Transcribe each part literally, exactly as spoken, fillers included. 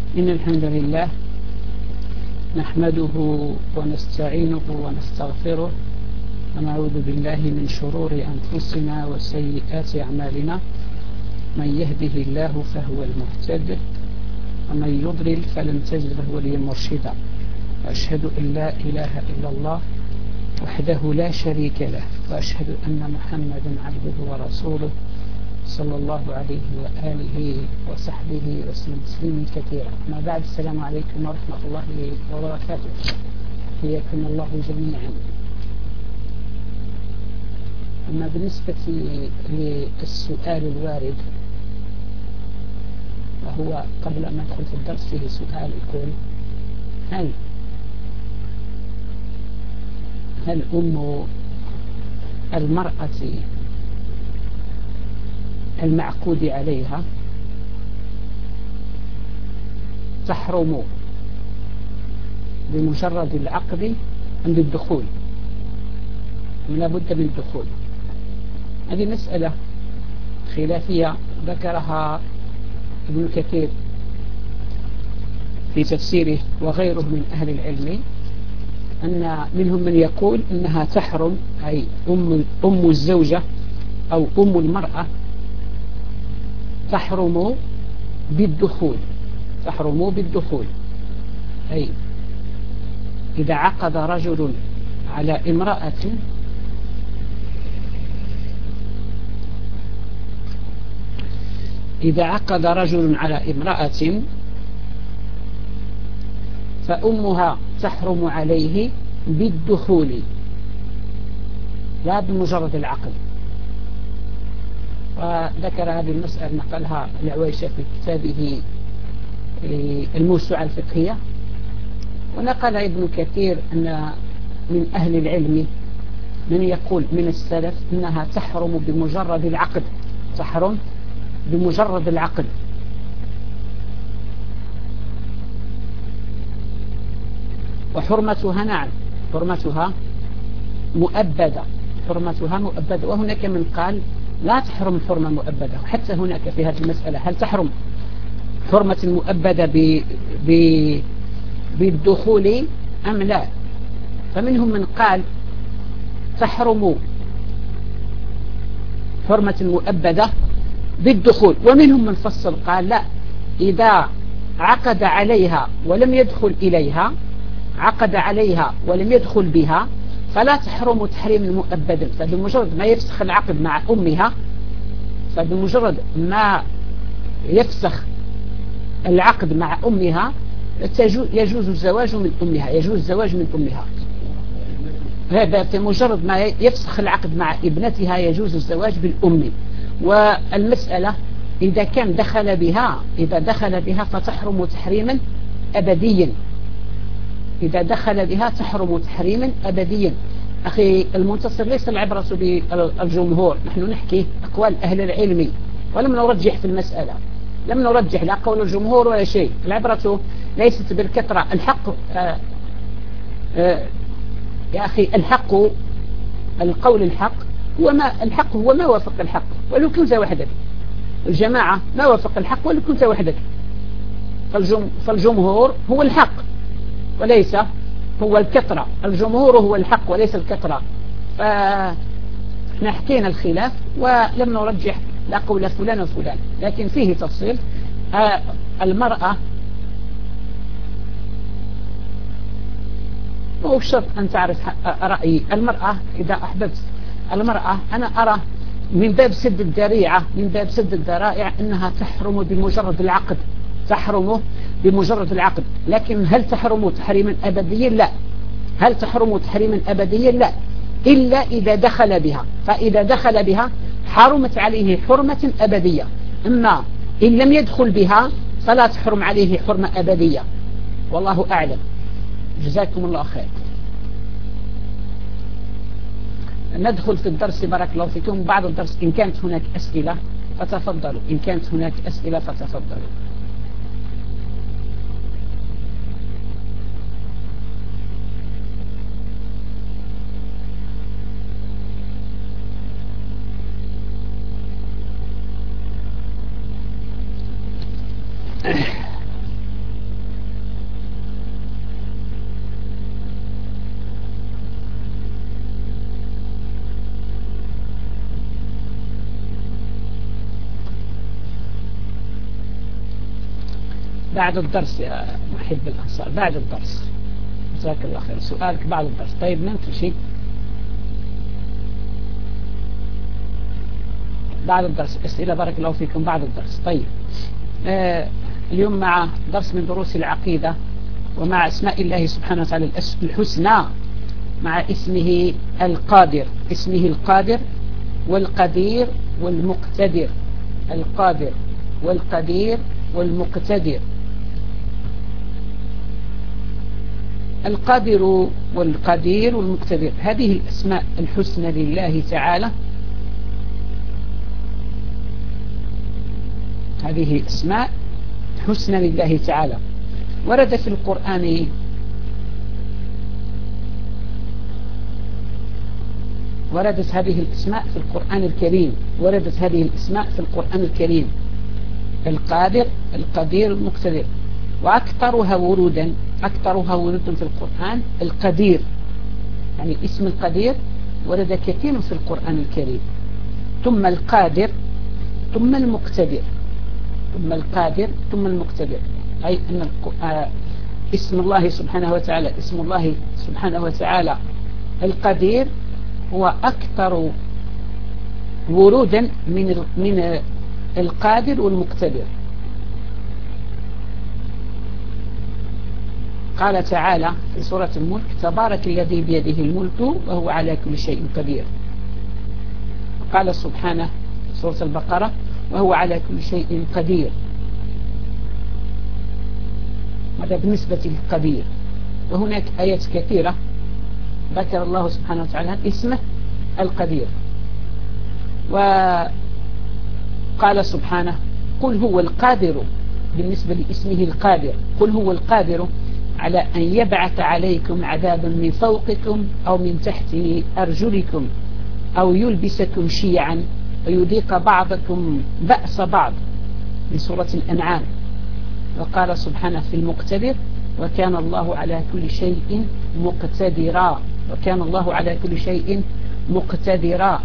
إن الحمد لله نحمده ونستعينه ونستغفره ونعوذ بالله من شرور أنفسنا وسيئات أعمالنا. من يهده الله فهو المهتد ومن يضلل فلن تجد له وليا مرشدا. وأشهد أن لا إله إلا الله وحده لا شريك له، وأشهد أن محمدا عبده ورسوله صلى الله عليه وآله وصحبه وسلم تسليما كثيرا. ما بعد، السلام عليكم ورحمة الله وبركاته. حياكم الله جميعا. أما بالنسبة للسؤال الوارد، وهو قبل أن ندخل في الدرس فيه سؤال يقول: هل هل أم المرأة المعقود عليها تحرم بمجرد العقد أم بالدخول؟ لا بد من الدخول. هذه مسألة خلافية ذكرها ابن كثير في تفسيره وغيره من أهل العلم، أن منهم من يقول إنها تحرم، أي أم, أم الزوجة أو أم المرأة تحرم بالدخول تحرم بالدخول أي إذا عقد رجل على امرأة إذا عقد رجل على امرأة فأمها تحرم عليه بالدخول لا بمجرد العقد. وذكر هذه المسألة، نقلها العويشة في كتابه الموسوعة الفقهية، ونقل ابن كثير أن من أهل العلم من يقول من السلف أنها تحرم بمجرد العقد تحرم بمجرد العقد. وحرمتها نعم حرمتها مؤبدة حرمتها مؤبدة وهناك من قال لا تحرم حرمة مؤبدة. حتى هناك في هذه المسألة هل تحرم حرمة مؤبدة ب... ب... بالدخول أم لا؟ فمنهم من قال تحرم حرمة مؤبدة بالدخول، ومنهم من فصل قال لا، إذا عقد عليها ولم يدخل إليها عقد عليها ولم يدخل بها فلا تحرم تحريم مؤبدا. فبمجرد ما يفسخ العقد مع أمها فبمجرد ما يفسخ العقد مع أمها يجوز الزواج من أمها يجوز الزواج من أمها هذا بمجرد ما يفسخ العقد مع ابنتها يجوز الزواج بالأم. والمسألة إذا كان دخل بها إذا دخل بها فتحرم تحريما أبديا إذا دخل بها تحرم تحريما أبديا. أخي المنتصر، ليس العبرة بالجمهور، نحن نحكي أقوال أهل العلم ولم نرجح في المسألة لم نرجح لا قول الجمهور ولا شيء. العبرة ليست بالكثرة. الحق آآ آآ يا أخي الحق القول الحق هو ما الحق هو ما وافق الحق ولو كنت وحدك. الجماعة ما وافق الحق ولو كنت وحدك. فالجم فالجمهور هو الحق وليس هو الكثرة. الجمهور هو الحق وليس الكثرة. فنحن حكينا الخلاف ولم نرجح لا قول فلان وفلان، لكن فيه تفصيل. آه المرأة مو شرط أن تعرف رأيي. المرأة إذا أحببت المرأة، أنا أرى من باب سد الذريعة من باب سد الذرائع أنها تحرم بمجرد العقد تحرم بمجرد العقد. لكن هل تحرم تحريما أبديا؟ لا. هل تحرم تحريما أبديا؟ لا، إلا إذا دخل بها. فإذا دخل بها حرمت عليه حرمة أبدية. أما إن لم يدخل بها فلا تحرم عليه حرمة أبدية. والله أعلم. جزاكم الله خير. ندخل في الدرس بارك الله فيكم. بعد الدرس إن كانت هناك أسئلة فتفضلوا إن كانت هناك أسئلة فتفضلوا. بعد الدرس يا محب الأنصار، بعد الدرس. جزاك الله خير، سؤالك بعد الدرس. طيب نمت شيء بعد الدرس، أسئلة بارك الله فيكم بعد الدرس. طيب آه اليوم مع درس من دروس العقيدة ومع اسماء الله سبحانه وتعالى الحسنى، مع اسمه القادر، اسمه القادر والقدير والمقتدر، القادر والقدير والمقتدر. القادر والقدير والمقتدر، هذه الأسماء الحسنى لله تعالى، هذه اسماء حسنى لله تعالى. ورد في القرآن وردت هذه الاسماء في القرآن الكريم، وردت هذه الاسماء في القرآن الكريم، القادر القدير المقتدر. وأكثرها ورودا أكثرها ورودا في القرآن القدير، يعني اسم القدير ورد كثير في القرآن الكريم، ثم القادر ثم المقتدر، ثم القادر ثم المقتدر. أي أن اسم الله سبحانه وتعالى اسم الله سبحانه وتعالى القدير هو أكثر ورودا من من القادر والمقتدر. قال تعالى في سورة الملك: تبارك الذي بيده الملك وهو على كل شيء قدير. قال سبحانه في سورة البقرة: وهو على كل شيء قدير. هذا بالنسبة للقدير. وهناك آيات كثيرة ذكر الله سبحانه وتعالى اسمه القدير. وقال سبحانه: قل هو القادر، بالنسبة لاسمه القادر، قل هو القادر على أن يبعث عليكم عذابا من فوقكم أو من تحت أرجلكم أو يلبسكم شيعا ويذيق بعضكم بأس بعض، من سورة الأنعام. وقال سبحانه في المقتدر: وكان الله على كل شيء مقتدرا، وكان الله على كل شيء مقتدرا.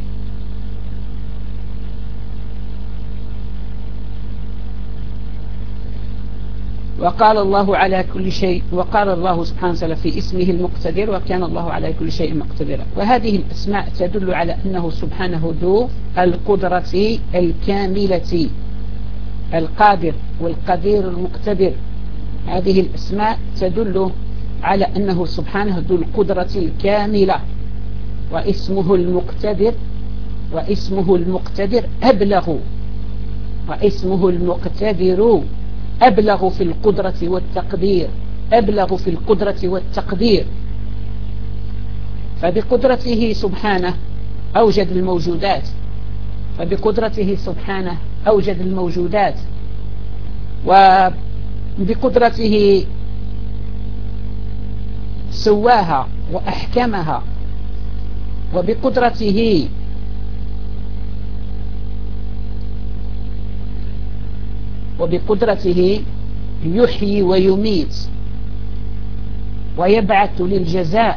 وقال الله على كل شيء، وقال الله سبحانه وتعالى في اسمه المقتدر: وكان الله على كل شيء مقتدرا. وهذه الأسماء تدل على أنه سبحانه ذو القدرة الكاملة، القادر والقدير المقتدر. هذه الأسماء تدل على أنه سبحانه ذو القدرة الكاملة. واسمه المقتدر واسمه المقتدر أبلغ واسمه المقتدر أبلغ في القدرة والتقدير، أبلغ في القدرة والتقدير. فبقدرته سبحانه أوجد الموجودات، فبقدرته سبحانه أوجد الموجودات، وبقدرته سواها وأحكمها، وبقدرته وبقدرته يحيي ويميت ويبعث للجزاء،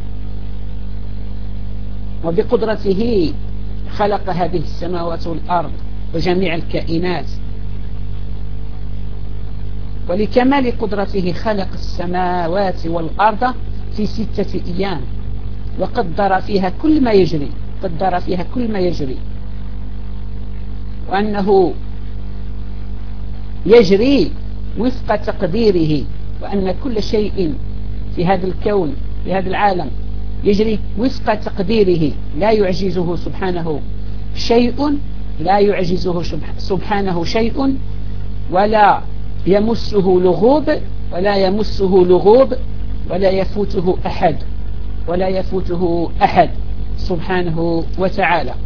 وبقدرته خلق هذه السماوات والأرض وجميع الكائنات. ولكمال قدرته خلق السماوات والأرض في ستة أيام وقدر فيها كل ما يجري، قدر فيها كل ما يجري، وأنه يجري وفق تقديره، وأن كل شيء في هذا الكون في هذا العالم يجري وفق تقديره، لا يعجزه سبحانه شيء، لا يعجزه سبحانه شيء، ولا يمسه لغوب ولا يمسه لغوب ولا يفوته أحد ولا يفوته أحد سبحانه وتعالى.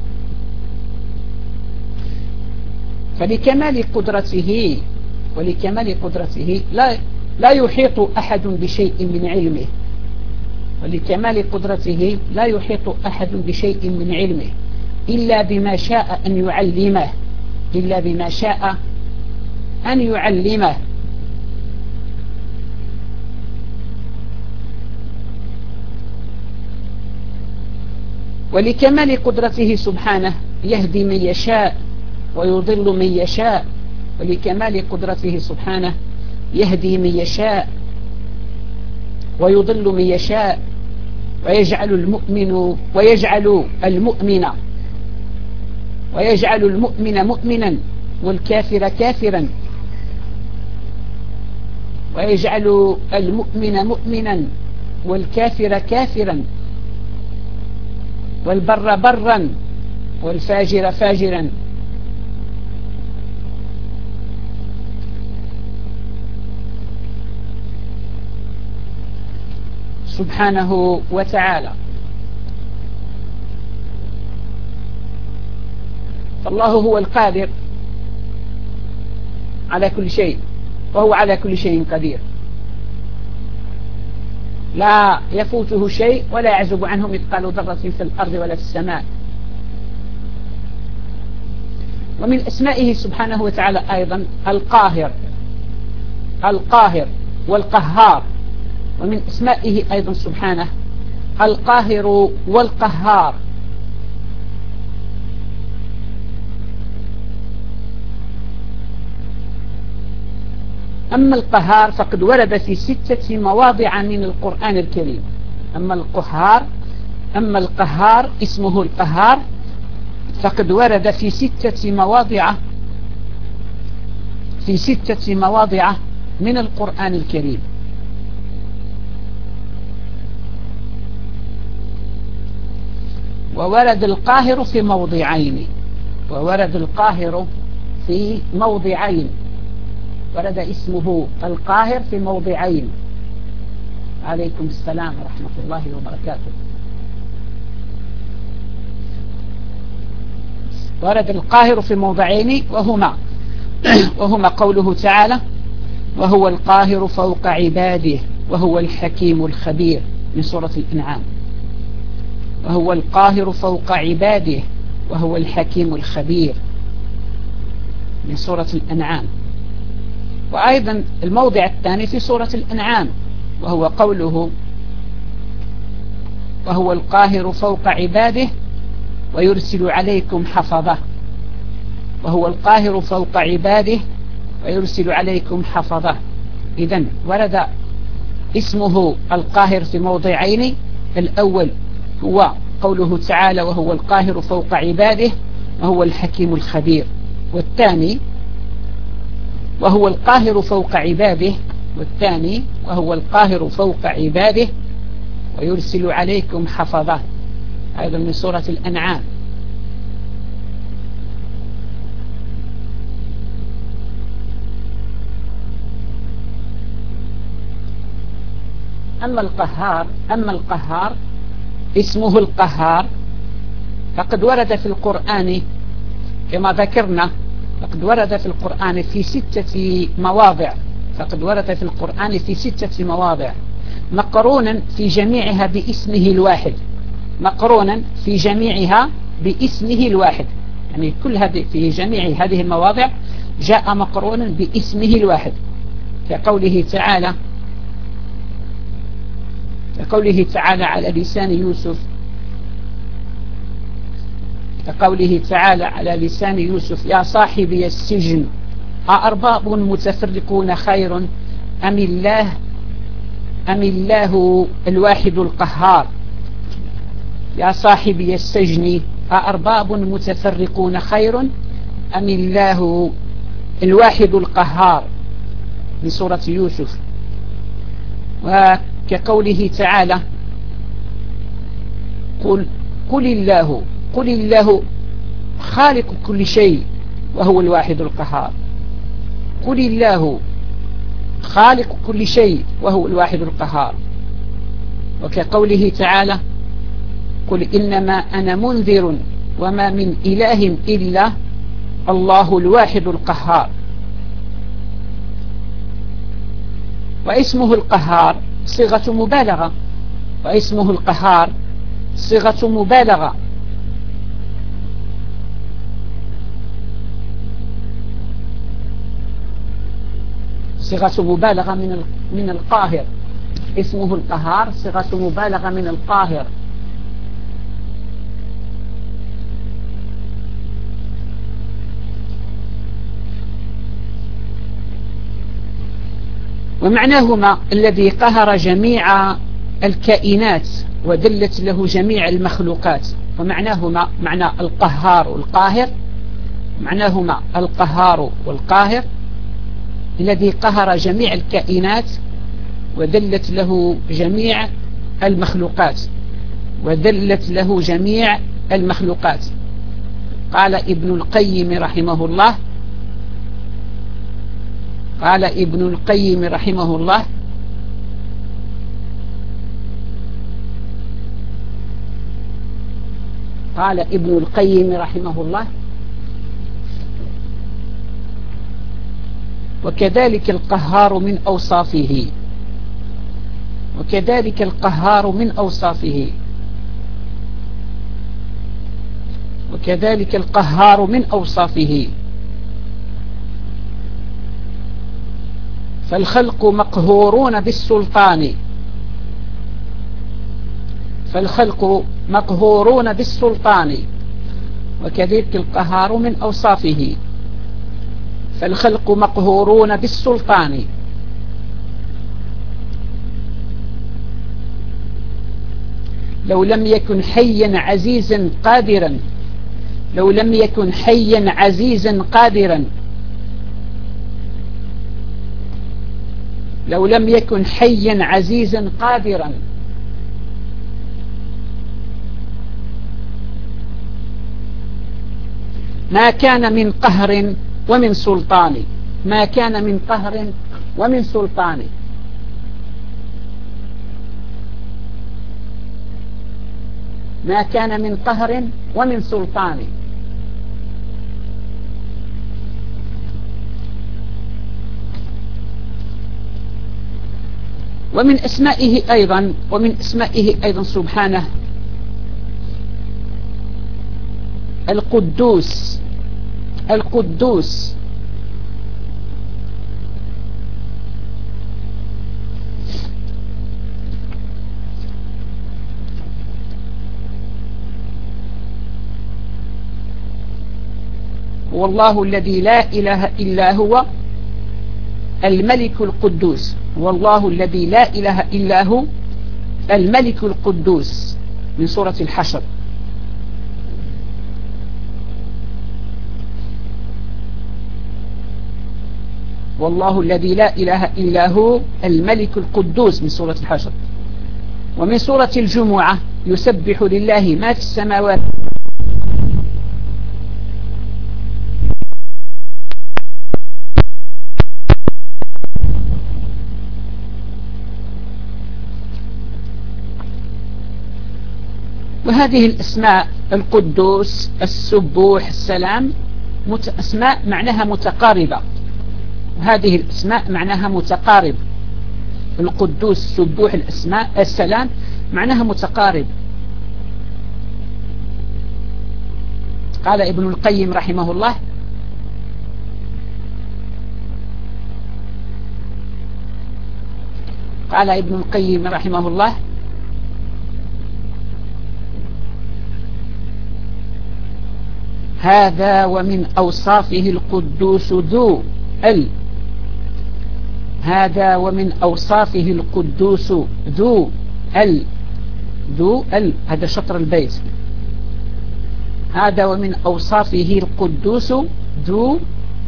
فلكمال قدرته ولكمال قدرته لا لا يحيط أحد بشيء من علمه، ولكمال قدرته لا يحيط أحد بشيء من علمه إلا بما شاء أن يعلمه، إلا بما شاء أن يعلمه. ولكمال قدرته سبحانه يهدي من يشاء ويضل من يشاء، ولكمال قدرته سبحانه يهدي من يشاء ويضل من يشاء ويجعل المؤمن ويجعل المؤمن ويجعل المؤمن مؤمنا والكافر كافرا ويجعل المؤمن مؤمنا والكافر كافرا والبر برا والفاجر فاجرا سبحانه وتعالى. فالله هو القادر على كل شيء وهو على كل شيء قدير، لا يفوته شيء ولا يعزب عنه مثقال ذرة في الأرض ولا في السماء. ومن أسمائه سبحانه وتعالى أيضا القاهر القاهر والقهار. ومن أسمائه أيضا سبحانه القاهر والقهار. أما القهار فقد ورد في ستة مواضع من القرآن الكريم. أما القهار أما القهار اسمه القهار فقد ورد في ستة مواضع في ستة مواضع من القرآن الكريم. وورد القاهر في موضعين وورد القاهر في موضعين ورد اسمه القاهر في موضعين. عليكم السلام ورحمة الله وبركاته. ورد القاهر في موضعين وهما وهما قوله تعالى وهو القاهر فوق عباده وهو الحكيم الخبير من سورة الأنعام. وهو القاهر فوق عباده وهو الحكيم الخبير من سورة الأنعام. وأيضا الموضع الثاني في سورة الأنعام وهو قوله وهو القاهر فوق عباده ويرسل عليكم حفظة. وهو القاهر فوق عباده ويرسل عليكم حفظة. إذن ورد اسمه القاهر في موضعين. الأول هو قوله تعالى وهو القاهر فوق عباده وهو الحكيم الخبير. والثاني وهو القاهر فوق عباده والثاني وهو القاهر فوق عباده ويرسل عليكم حفظة. أيضا من سورة الأنعام. أما القهار أما القهار اسمه القهار فقد ورد في القرآن كما ذكرنا فقد ورد في القرآن في ستة مواضع فقد ورد في القرآن في ستة مواضع مقرونا في جميعها باسمه الواحد مقرونا في جميعها باسمه الواحد. يعني كل هذه في جميع هذه المواضع جاء مقرونا باسمه الواحد كقوله تعالى كقوله تعالى على لسان يوسف كقوله تعالى على لسان يوسف يا صاحبي السجن أأرباب متفرقون خير أم الله أم الله الواحد القهار. يا صاحبي السجن أأرباب متفرقون خير أم الله الواحد القهار من سورة يوسف. وكقوله تعالى قل قل الله قل الله خالق كل شيء وهو الواحد القهار. قل الله خالق كل شيء وهو الواحد القهار. وكقوله تعالى قل إنما أنا منذر وما من إله إلا الله الواحد القهار. واسمه القهار صيغة مبالغة واسمه القهار صيغة مبالغة صيغة مبالغة من من القاهر. اسمه القهار صيغة مبالغة من القاهر. ومعناهما الذي قهر جميع الكائنات ودلت له جميع المخلوقات. ومعناهما معنى القهار والقاهر، معناهما القهار والقاهر الذي قهر جميع الكائنات ودلت له جميع المخلوقات ودلت له جميع المخلوقات. قال ابن القيم رحمه الله قال ابن القيم رحمه الله قال ابن القيم رحمه الله وكذلك القهار من أوصافه وكذلك القهار من أوصافه وكذلك القهار من أوصافه فالخلق مقهورون بالسلطان فالخلق مقهورون بالسلطان وكذلك القهار من أوصافه فالخلق مقهورون بالسلطان لو لم يكن حيا عزيزا قادرا لو لم يكن حيا عزيزا قادرا لو لم يكن حيا عزيزا قادرا ما كان من قهر ومن سلطان ما كان من قهر ومن سلطان ما كان من قهر ومن سلطان ومن اسمائه أيضا ومن اسمائه أيضا سبحانه القدوس القدوس والله الذي لا إله إلا هو الملك القدوس والله الذي لا إله إلا هو الملك القدوس من سورة الحشر. والله الذي لا إله إلا هو الملك القدوس من سورة الحشر. ومن سورة الجمعة يسبح لله ما في السماوات وهذه الأسماء القدوس السبوح السلام أسماء معناها متقاربة هذه الأسماء معناها متقارب القدوس السبوح الأسماء السلام معناها متقارب. قال ابن القيم رحمه الله قال ابن القيم رحمه الله هذا ومن أوصافه القدوس ذو ال هذا ومن أوصافه القدوس ذو ال ذو ال هذا شطر البيت. هذا ومن أوصافه القدوس ذو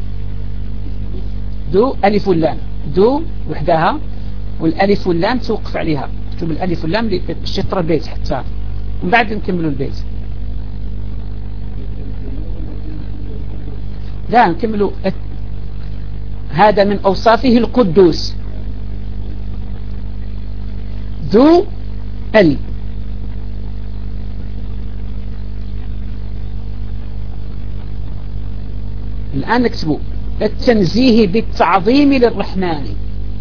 ذو ألف واللام ذو وحدها والألف واللام توقف عليها تكتب الألف واللام لشطر البيت حتى ومن بعد نكملوا البيت. لا نكملوا. هذا من أوصافه القدوس ذو ال الآن نكتبوا التنزيه بالتعظيم للرحمن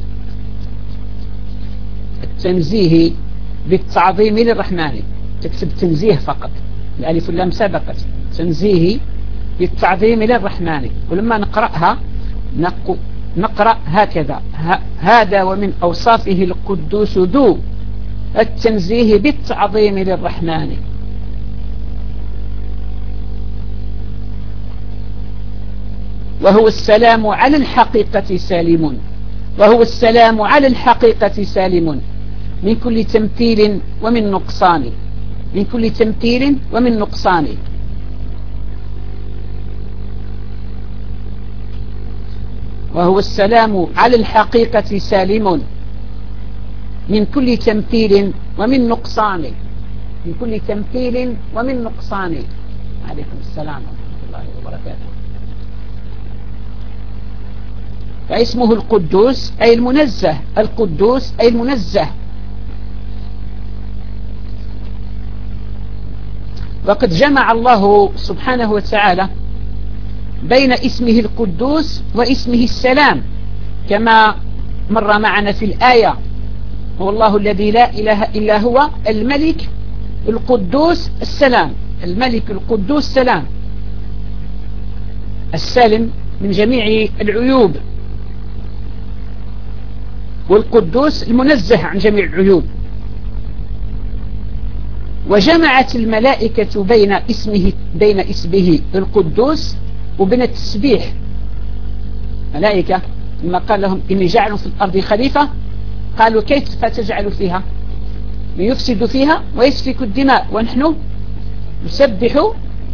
التنزيه بالتعظيم للرحمن تكتب تنزيه فقط الألف واللام سبقت تنزيه بالتعظيم للرحمن. ولما نقرأها نقرأ هكذا هذا ومن أوصافه القدوس ذو التنزيه بالتعظيم للرحمن وهو السلام على الحقيقة سالم وهو السلام على الحقيقة سالم من كل تمثيل ومن نقصان من كل تمثيل ومن نقصان وهو السلام على الحقيقة سالم من كل تمثيل ومن نقصان من كل تمثيل ومن نقصان. عليكم السلام ورحمة الله وبركاته. فاسمه القدوس أي المنزه، القدوس أي المنزه. وقد جمع الله سبحانه وتعالى بين اسمه القدوس واسمه السلام كما مر معنا في الآية: هو الله الذي لا إله إلا هو الملك القدوس السلام. الملك القدوس سلام، السالم من جميع العيوب، والقدوس المنزه عن جميع العيوب. وجمعت الملائكة بين اسمه بين اسمه القدوس وبين التسبيح. ملائكة لما قال لهم إني جاعل في الأرض خليفة، قالوا كيف تجعل فيها من يفسد فيها ويسفك الدماء ونحن نسبح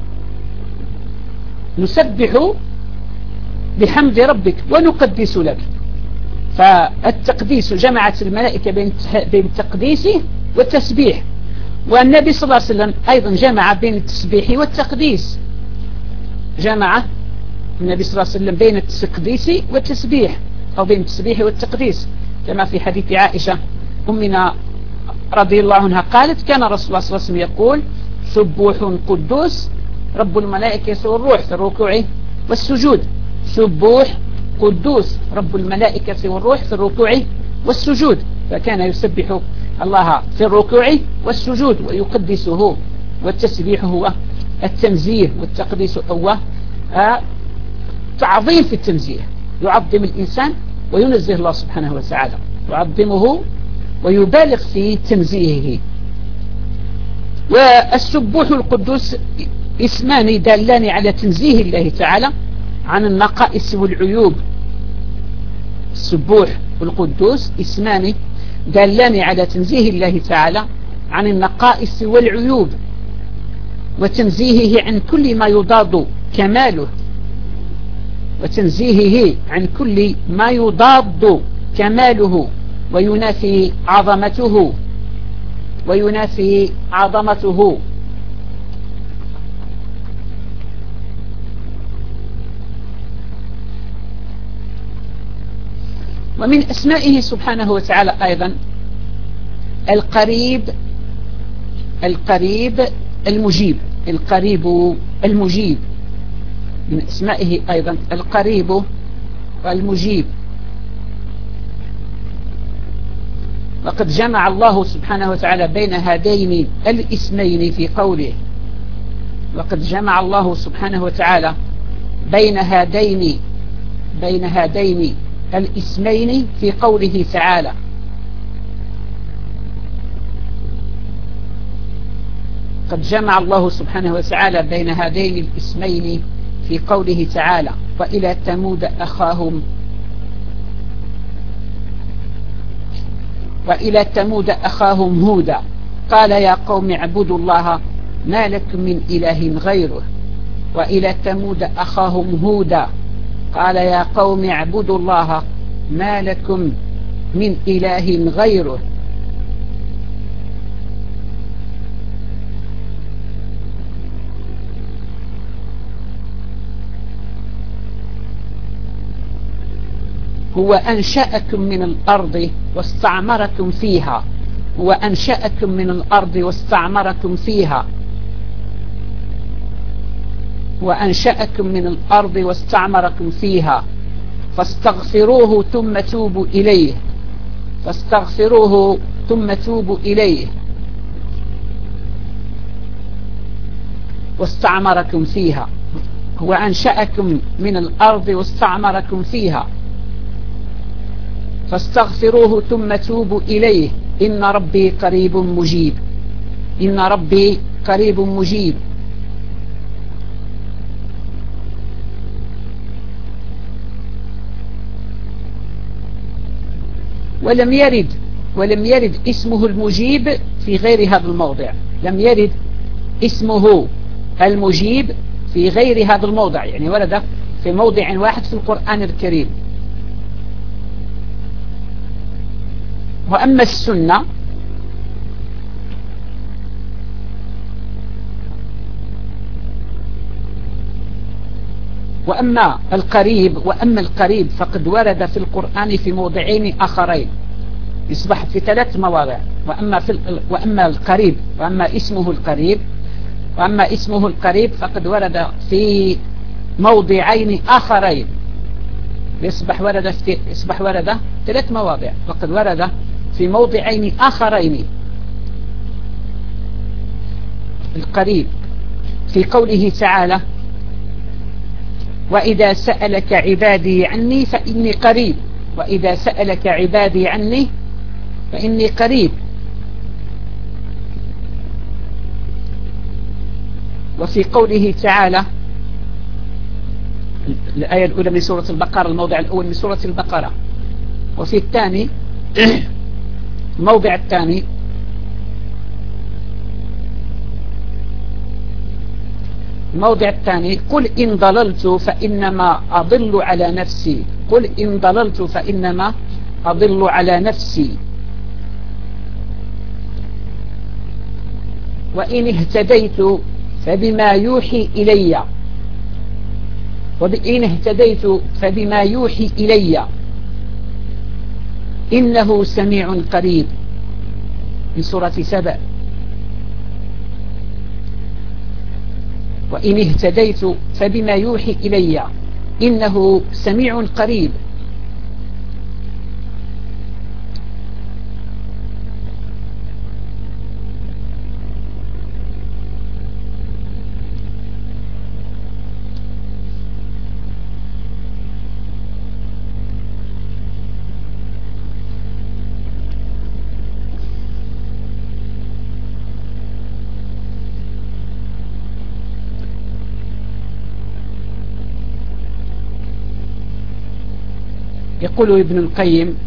نسبح بحمد ربك ونقدس لك. فالتقديس جمعت الملائكة بين التقديس والتسبيح، والنبي صلى الله عليه وسلم أيضا جمع بين التسبيح والتقديس. جمع النبي صلى الله عليه وسلم بين التقديس والتسبيح، أو بين التسبيح والتقديس، كما في حديث عائشة أمنا رضي الله عنها قالت: كان رسول الله صلى الله عليه وسلم يقول: سبوح قدوس رب الملائكة والروح في الركوع والسجود. سبوح قدوس رب الملائكة والروح في الركوع والسجود. فكان يسبح الله في الركوع والسجود ويقدسه. والتسبيح هو التنزيه، والتقديس هو تعظيم في التنزيه، يعظم الإنسان وينزه الله سبحانه وتعالى، يعظمه ويبالغ في تنزيهه. والسبوح القدوس اسمان دالان على تنزيه الله تعالى عن النقائص والعيوب. السبوح والقدوس اسمان دالان على تنزيه الله تعالى عن النقائص والعيوب، وتنزيهه عن كل ما يضاد كماله وتنزيهه عن كل ما يضاد كماله وينافي عظمته وينافي عظمته. ومن أسمائه سبحانه وتعالى أيضا القريب القريب المجيب القريب المجيب. من أسمائه أيضا القريب والمجيب. وقد جمع الله سبحانه وتعالى بين هذين الاسمين في قوله وقد جمع الله سبحانه وتعالى بين هذين بين هذين الاسمين في قوله تعالى قد جمع الله سبحانه وتعالى بين هذين الاسمين في قوله تعالى: وإلى ثمود أخاهم وإلى ثمود أخاهم هودا قال يا قوم اعبدوا الله ما لكم من إله غيره. وإلى ثمود أخاهم هودا قال يا قوم اعبدوا الله ما لكم من إله غيره. هو أنشأكم من الأرض واستعمركم فيها هو أنشأكم من الأرض واستعمركم فيها وأنشأكم من الأرض واستعمركم فيها فاستغفروه ثم توبوا إليه فاستغفروه ثم توبوا إليه واستعمركم فيها. هو أنشأكم من الأرض واستعمركم فيها فاستغفروه ثم توبوا إليه إن ربي قريب مجيب إن ربي قريب مجيب. ولم يرد ولم يرد اسمه المجيب في غير هذا الموضع. لم يرد اسمه المجيب في غير هذا الموضع، يعني ورد في موضع واحد في القرآن الكريم. وأما السنة وأما القريب وأما القريب فقد ورد في القرآن في موضعين آخرين، يصبح في ثلاث مواضع. وأما, في وأما القريب وأما اسمه القريب وأما اسمه القريب فقد ورد في موضعين آخرين، يصبح ورد في يصبح ورد ثلاث مواضع، وقد ورد في موضعين آخرين. القريب في قوله تعالى: وإذا سألك عبادي عني فإني قريب، وإذا سألك عبادي عني فإني قريب. وفي قوله تعالى، الآية الأولى من سورة البقرة، الموضع الأول من سورة البقرة. وفي الثاني الموضع الثاني الموضع الثاني: قل إن ضللت فإنما أضل على نفسي، قل إن ضللت فإنما أضل على نفسي، وإن اهتديت فبما يوحي إلي، وإن اهتديت فبما يوحي إلي إنه سميع قريب من سورة سبأ. وإن اهتديت فبما يوحي إلي إنه سميع قريب. يقول ابن القيم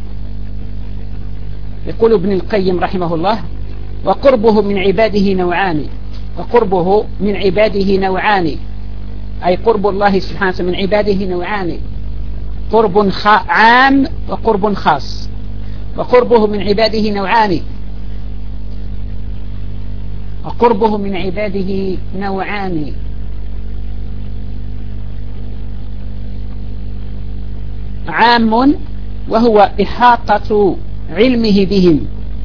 يقول ابن القيم رحمه الله: وقربه من عباده نوعان، وقربه من عباده نوعان، أي قرب الله سبحانه من عباده نوعان: قرب عام وقرب خاص. وقربه من عباده نوعان وقربه من عباده نوعان عام وهو إحاطة علمه بهم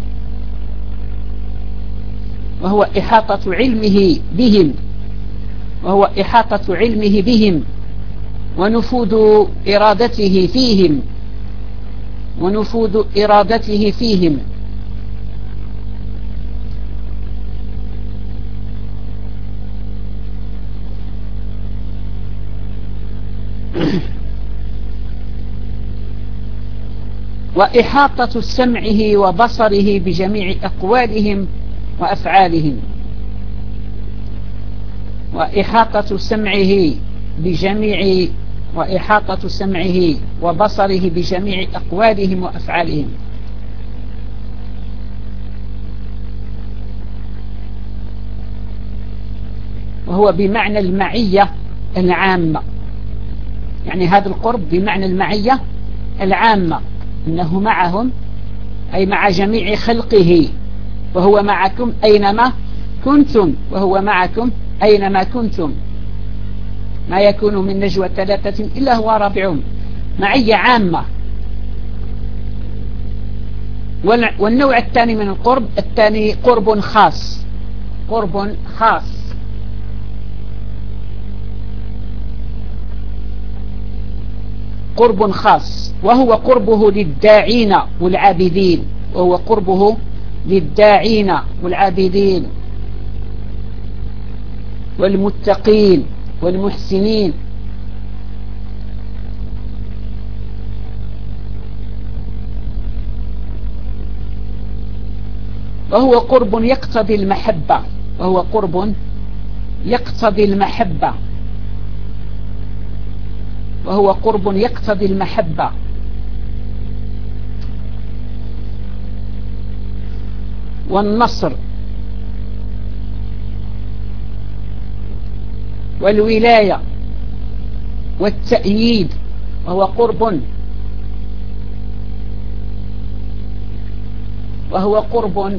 وهو إحاطة علمه بهم وهو إحاطة علمه بهم ونفوذ إرادته فيهم ونفوذ إرادته فيهم وإحاطة سمعه وبصره بجميع أقوالهم وأفعالهم وإحاطة سمعه بجميع وإحاطة سمعه وبصره بجميع أقوالهم وأفعالهم. وهو بمعنى المعية العامة، يعني هذا القرب بمعنى المعية العامة، إنه معهم أي مع جميع خلقه، وهو معكم أينما كنتم وهو معكم أينما كنتم، ما يكون من نجوى ثلاثة إلا هو رابعهم، معية عامة. والنوع الثاني من القرب الثاني قرب خاص، قرب خاص قرب خاص وهو قربه للداعين والعابدين وهو قربه للداعين والعابدين والمتقين والمحسنين. وهو قرب يقتضي المحبة وهو قرب يقتضي المحبة وهو قرب يقتضي المحبة والنصر والولاية والتأييد، وهو قرب وهو قرب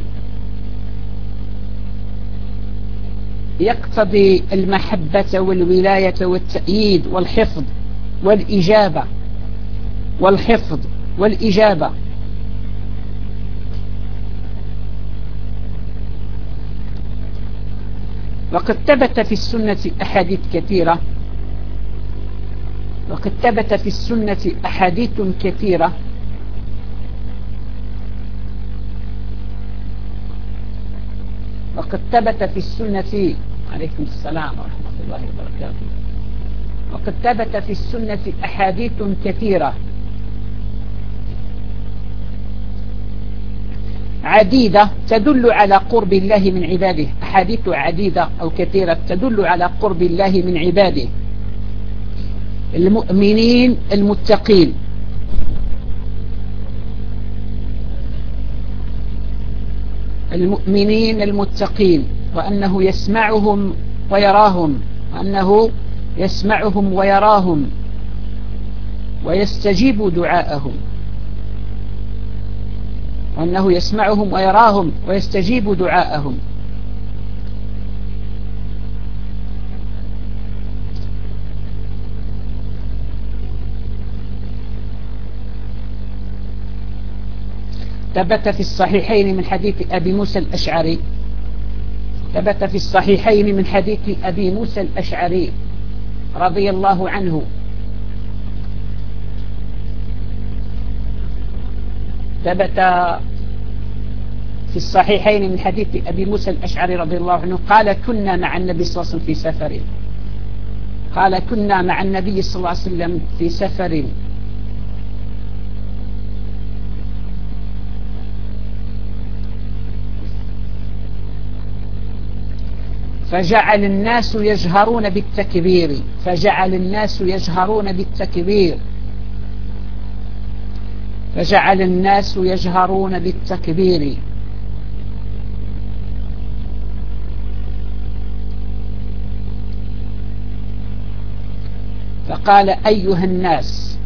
يقتضي المحبة والولاية والتأييد والحفظ والإجابة والحفظ والإجابة. وقد ثبت في السنة أحاديث كثيرة وقد ثبت في السنة أحاديث كثيرة وقد ثبت في السنة عليكم السلام ورحمة الله وبركاته وقد ثبت في السنة أحاديث كثيرة عديدة تدل على قرب الله من عباده، أحاديث عديدة أو كثيرة تدل على قرب الله من عباده المؤمنين المتقين. المؤمنين المتقين وأنه يسمعهم ويراهم وأنه يسمعهم ويراهم ويستجيب دعاءهم وأنه يسمعهم ويراهم ويستجيب دعاءهم. ثبت في الصحيحين من حديث أبي موسى الأشعري ثبت في الصحيحين من حديث أبي موسى الأشعري رضي الله عنه ثبت في الصحيحين من حديث أبي موسى الأشعري رضي الله عنه قال كنا مع النبي صلى الله عليه وسلم في سفر قال كنا مع النبي صلى الله عليه وسلم في سفر فجعل الناس يجهرون بالتكبير فجعل الناس يجهرون بالتكبير فجعل الناس يجهرون بالتكبير فقال أيها الناس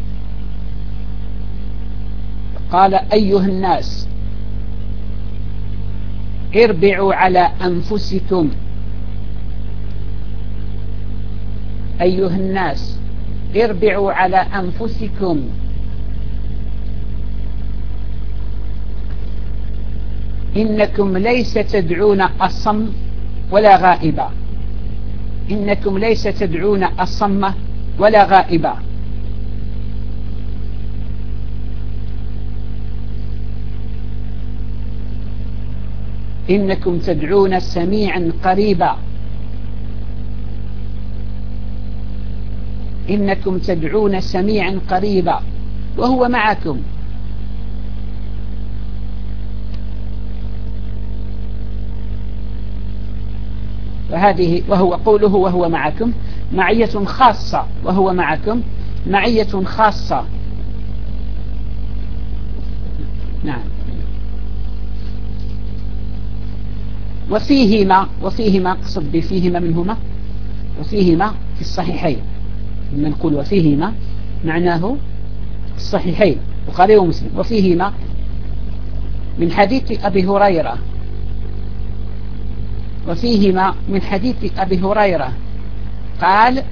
قال أيها الناس اربعوا على أنفسكم أيها الناس اربعوا على أنفسكم إنكم ليس تدعون أصم ولا غائبا إنكم ليس تدعون أصم ولا غائبا إنكم تدعون سميعا قريبا إنكم تدعون سميعا قريبا وهو معكم. فهذه وهو قوله وهو معكم معية خاصة وهو معكم معية خاصة. نعم. وفيهما وفيهما قصد بفيهما منهما وفيهما في الصحيحين لما نقول وفيهما معناه الصحيحين البخاري ومسلم وفيهما من حديث أبي هريرة وفيهما من حديث أبي هريرة قال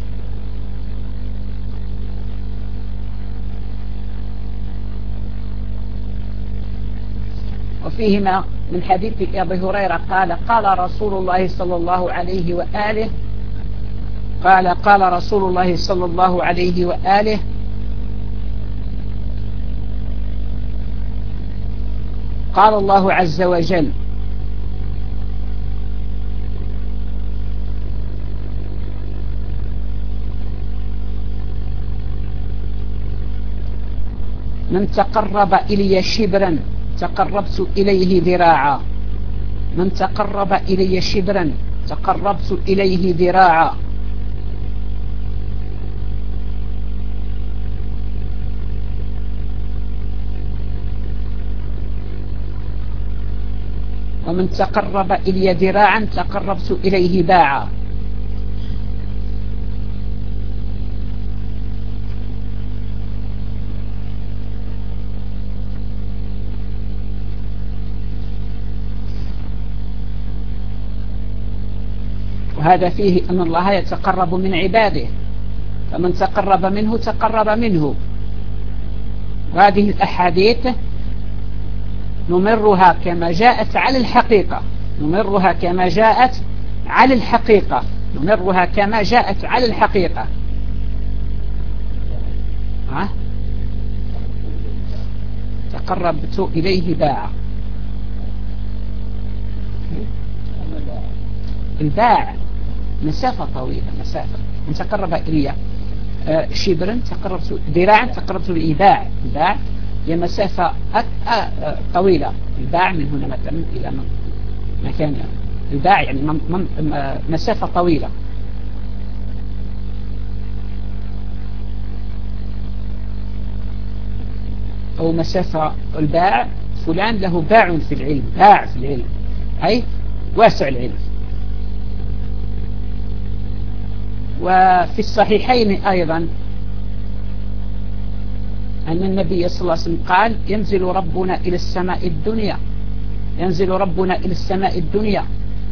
وفيهما من حديث أبي هريرة قال قال رسول الله صلى الله عليه وآله قال قال رسول الله صلى الله عليه وآله قال الله عز وجل من تقرب إلي شبرا تقربت إليه ذراعا من تقرب إلي شبرا تقربت إليه ذراعا. ومن تقرب إلي ذراعا تقربت إليه باعا. وهذا فيه أن الله يتقرب من عباده، فمن تقرب منه تقرب منه. وهذه الأحاديث نمرها كما جاءت على الحقيقة، نمرها كما جاءت على الحقيقة، نمرها كما جاءت على الحقيقة. ها؟ تقربت إليه باع. الباع مسافة طويلة، مسافة من تقرب إلي شبرا تقربت، ذراعا تقربت لإباع. الباع هي مسافة طويلة. الباع من هنا مثلا إلى مكان، الباع يعني مسافة طويلة. أو مسافة الباع، فلان له باع في العلم، باع في العلم أي واسع العلم. وفي الصحيحين أيضا أن النبي صلى الله عليه وسلم قال ينزل ربنا إلى السماء الدنيا، ينزل ربنا إلى السماء الدنيا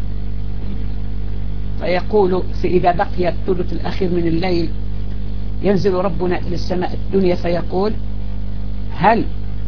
فيقول فإذا بقي الثلث الأخير من الليل ينزل ربنا إلى السماء الدنيا فيقول هل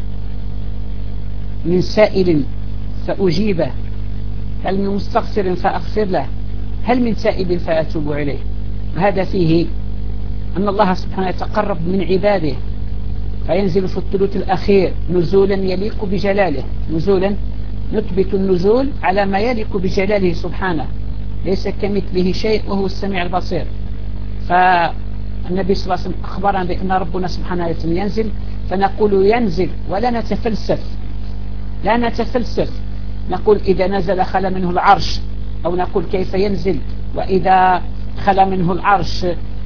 من سائل فأجيبه، هل من مستغفر فأغفر له، هل من سائل فأتوب عليه. وهذا فيه أن الله سبحانه يتقرب من عباده فينزل في الثلث الأخير نزولا يليق بجلاله، نزولا نثبت النزول على ما يليق بجلاله سبحانه، ليس كمثله شيء وهو السميع البصير. فالنبي صلى الله عليه وسلم أخبرنا بأن ربنا سبحانه وتعالى ينزل، فنقول ينزل ولا نتفلسف، لا نتفلسف، نقول إذا نزل خلى منه العرش، أو نقول كيف ينزل وإذا خلى منه العرش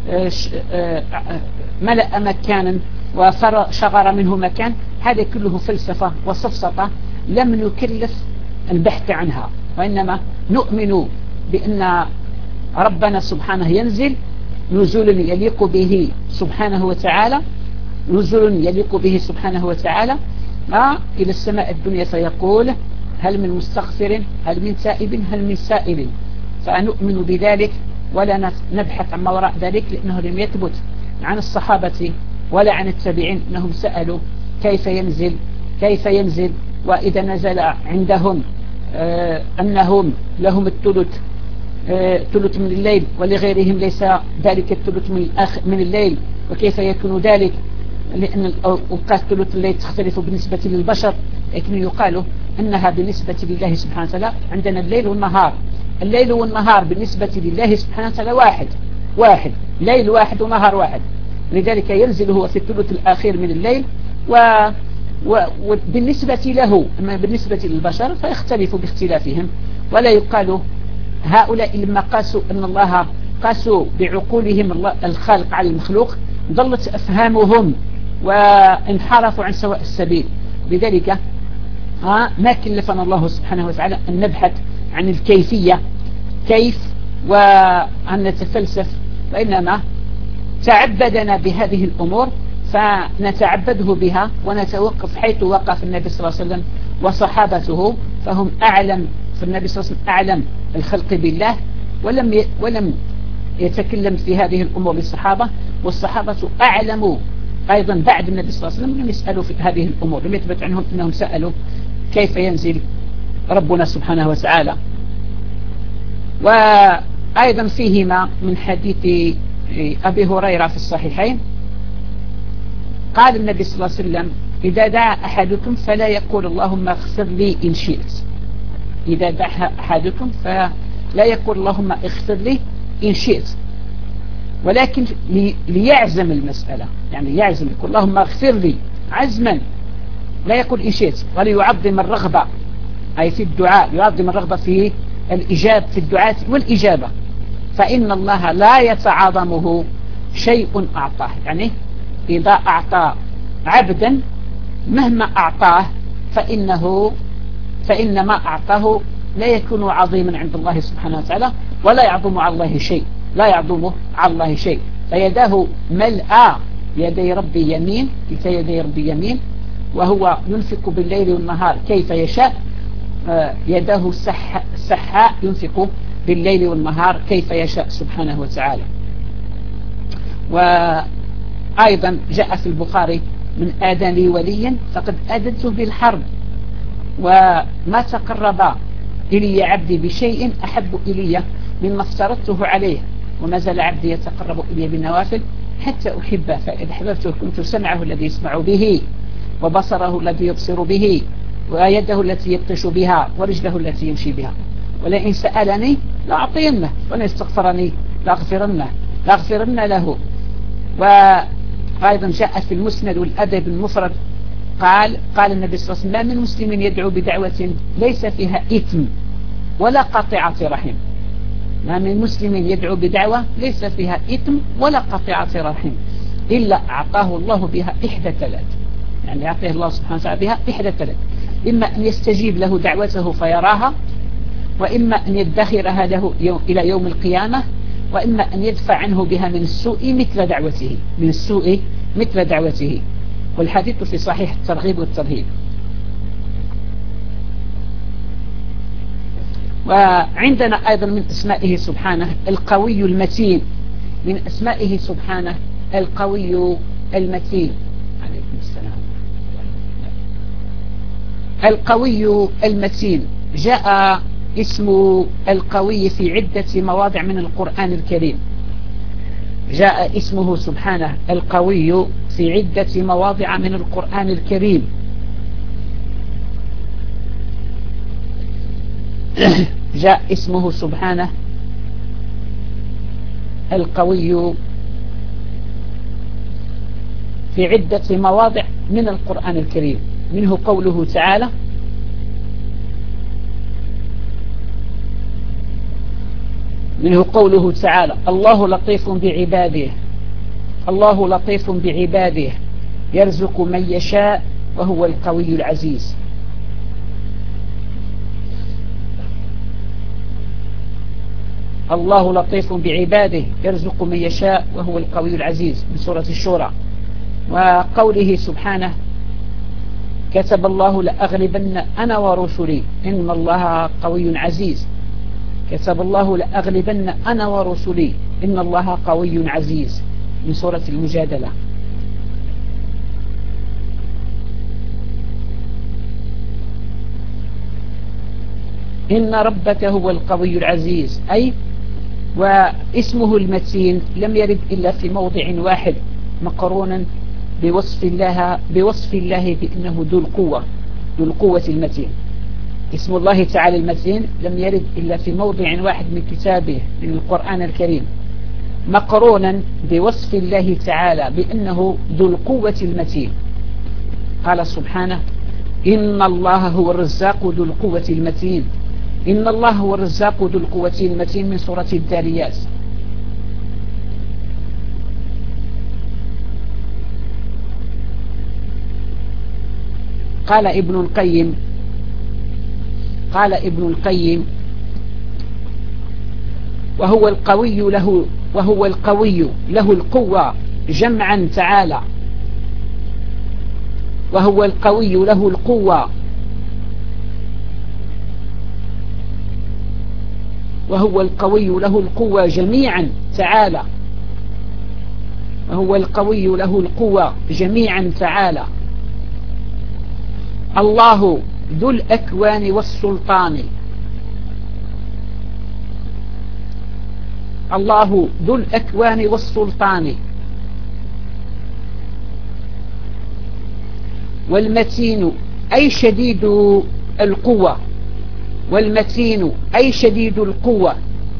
ملأ مكانا وشغر منه مكان. هذا كله فلسفة وسفسطة لم نكلف البحث عنها، وإنما نؤمن بأن ربنا سبحانه ينزل نزول يليق به سبحانه وتعالى، نزول يليق به سبحانه وتعالى إلى السماء الدنيا فيقول هل من مستغفر، هل من تائب، هل من سائل. فنؤمن بذلك ولا نبحث عن ما وراء ذلك، لأنه لم يثبت عن الصحابة ولا عن التابعين أنهم سألوا كيف ينزل، كيف ينزل. وإذا نزل عندهم آه أنهم لهم الثلث آه ثلث من الليل ولغيرهم ليس ذلك الثلث من, من الليل، وكيف يكون ذلك؟ لأن أوقات ثلث الليل تختلف بالنسبة للبشر، لكن يقال أنها بالنسبة لله سبحانه وتعالى عندنا الليل والنهار، الليل والنهار بالنسبة لله سبحانه وتعالى واحد واحد، ليل واحد ونهار واحد. لذلك ينزل هو في الثلث الأخير من الليل، و وبالنسبة له، أما بالنسبة للبشر فيختلف باختلافهم. ولا يقال هؤلاء لما قاسوا أن الله قاسوا بعقولهم الخالق على المخلوق ضلت أفهامهم وانحرفوا عن سواء السبيل. لذلك ما كلفنا الله سبحانه وتعالى أن نبحث عن الكيفية كيف وأن نتفلسف، وإنما تعبدنا بهذه الأمور فنتعبده بها ونتوقف حيث وقف النبي صلى الله عليه وسلم وصحابته، فهم أعلم، فالنبي صلى الله عليه وسلم أعلم الخلق بالله، ولم ولم يتكلم في هذه الأمور للصحابة، والصحابة أعلموا أيضا بعد النبي صلى الله عليه وسلم لم يسألوا في هذه الأمور، لم يثبت عنهم أنهم سألوا كيف ينزل ربنا سبحانه وتعالى. وأيضا فيهما من حديث أبي هريرة في الصحيحين قال النبي صلى الله عليه وسلم إذا دعا أحدكم فلا يقول اللهم اغفر لي إن شئت، إذا دعا أحدكم فلا يقول اللهم اغفر لي إن شئت، ولكن ليعزم المسألة، يعني يعزم، يقول اللهم اغفر لي عزما، لا يقول إن شئت، وليعظم الرغبة أي في الدعاء، يعظم الرغبة في الإجابة، في الدعاء والإجابة، فإن الله لا يتعاظمه شيء أعطاه. يعني إذا أعطى عبدا مهما أعطاه فإنه فإنما أعطاه لا يكون عظيما عند الله سبحانه وتعالى، ولا يعظم على الله شيء، لا يعظم على الله شيء. فيداه ملأ يدي ربي يمين، كلتا يدي ربي يمين، وهو ينفق بالليل والنهار كيف يشاء. يداه سحاء ينفق بالليل والنهار كيف يشاء سبحانه وتعالى. وأيضا جاء في البخاري: من آذى لي وليا فقد آذنته بالحرب، وما تقرب إلي عبدي بشيء أحب إلي مما افترضته عليه، وما زال عبدي يتقرب إلي بالنوافل حتى أحبه، فإذا أحببته كنت سمعه الذي يسمع به، وبصره الذي يبصر به، ويده التي يبطش بها، ورجله التي يمشي بها. ولئن سألني لأعطينه، وإن استغفرني لأغفرنه لأغفرن له. وأيضا جاء في المسند والأدب المفرد قال قال النبي صلى الله عليه وسلم: ما من مسلم يدعو بدعوة ليس فيها إثم ولا قطيعة رحم. ما من مسلم يدعو بدعوة ليس فيها إثم ولا قطيعة رحم إلا أعطاه الله بها إحدى ثلاث، يعني يعطيه الله سبحانه وتعالى بها إحدى ثلاث: إما أن يستجيب له دعوته فيراها، وإما أن يدخرها له يوم إلى يوم القيامة، وإما أن يدفع عنه بها من السوء مثل دعوته من السوء مثل دعوته. والحديث في صحيح الترغيب والترهيب. وعندنا أيضا من أسمائه سبحانه القوي المتين، من أسمائه سبحانه القوي المتين. عليكم السلام. القوي المتين جاء اسم القوي في عدة مواضع من القرآن الكريم. جاء اسمه سبحانه القوي في عدة مواضع من القرآن الكريم. جاء اسمه سبحانه القوي في عدة مواضع من القرآن الكريم، منه قوله تعالى: منه قوله تعالى: الله لطيف بعباده الله لطيف بعباده يرزق من يشاء وهو القوي العزيز. الله لطيف بعباده يرزق من يشاء وهو القوي العزيز، من سورة الشورى. وقوله سبحانه: كتب الله لأغلبن أنا ورسلي إن الله قوي عزيز. كتب الله لأغلبن أنا ورسلي إن الله قوي عزيز، من سورة المجادلة. إن ربك هو القوي العزيز، أي واسمه المتين لم يرد إلا في موضع واحد مقرونا بوصف الله بوصف الله بأنه ذو القوة ذو القوة المتين. اسم الله تعالى المتين لم يرد إلا في موضع واحد من كتابه من القرآن الكريم مقرونا بوصف الله تعالى بأنه ذو القوة المتين. قال سبحانه: إن الله هو الرزاق ذو القوة المتين. إن الله هو الرزاق ذو القوة المتين، من سورة الذاريات. قال ابن القيم قال ابن القيم وهو القوي له وهو القوي له القوة جمعا تعالى وهو القوي له القوة وهو القوي له القوة جميعا تعالى وهو القوي له القوة جميعا تعالى. الله ذو الأكوان والسلطان الله ذو الأكوان والسلطان والمتين أي شديد القوة والمتين أي شديد القوة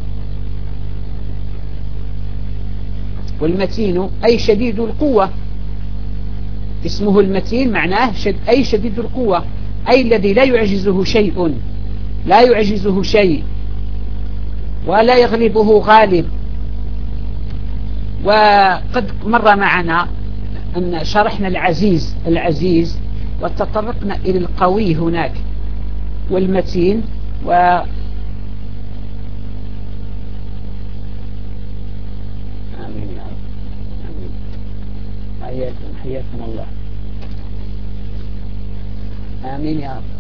والمتين أي شديد القوة. اسمه المتين معناه شد أي شديد القوة، أي الذي لا يعجزه شيء لا يعجزه شيء ولا يغلبه غالب. وقد مر معنا أن شرحنا العزيز العزيز وتطرقنا إلى القوي هناك والمتين، و آمين يا رب. آمين. حياكم حياكم الله. آمين يا رب.